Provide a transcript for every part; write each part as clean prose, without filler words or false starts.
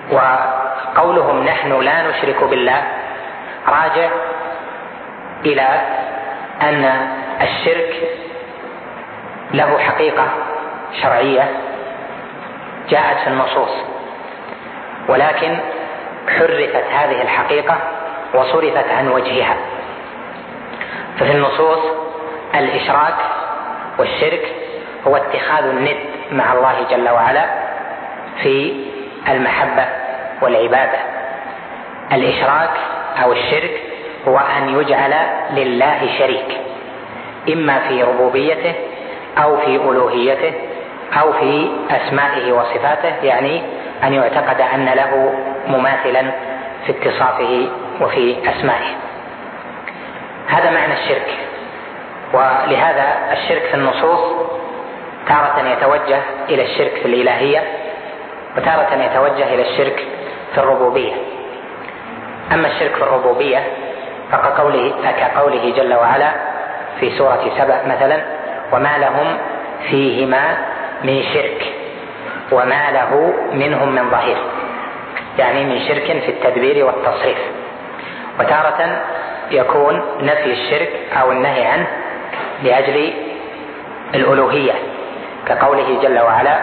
وقولهم نحن لا نشرك بالله راجع إلى أن الشرك له حقيقة شرعية جاءت في النصوص، ولكن حرفت هذه الحقيقة وصرفت عن وجهها. ففي النصوص الإشراك والشرك هو اتخاذ الند مع الله جل وعلا في المحبة والعبادة. الإشراك أو الشرك هو أن يجعل لله شريك، إما في ربوبيته أو في ألوهيته أو في أسمائه وصفاته، يعني أن يعتقد أن له مماثلا في اتصافه وفي أسمائه. هذا معنى الشرك. ولهذا الشرك في النصوص تارة يتوجه إلى الشرك في الإلهية، وتارة يتوجه إلى الشرك في الربوبية. أما الشرك في الربوبية فكقوله جل وعلا في سورة سبأ مثلا: وما لهم فيهما من شرك وما له منهم من ظهير، يعني من شرك في التدبير والتصريف. وتارة يكون نفي الشرك أو النهي عنه لأجل الألوهية، كقوله جل وعلا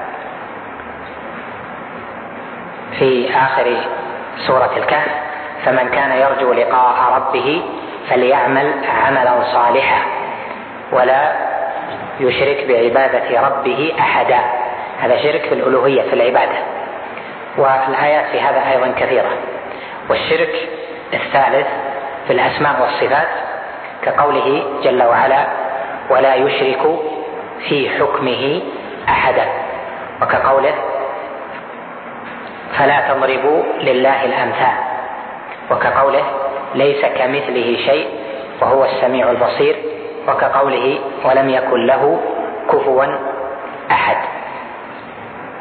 في آخر سورة الكهف: فمن كان يرجو لقاء ربه فليعمل عملا صالحا ولا يشرك بعبادة ربه أحدا. هذا شرك في الألوهية في العبادة، والآيات في هذا أيضا كثيرة. والشرك الثالث في الأسماء والصفات، كقوله جل وعلا: ولا يشرك في حكمه أحدا، وكقوله: فلا تضربوا لله الأمثال، وكقوله: ليس كمثله شيء وهو السميع البصير، وكقوله: ولم يكن له كفوا أحد.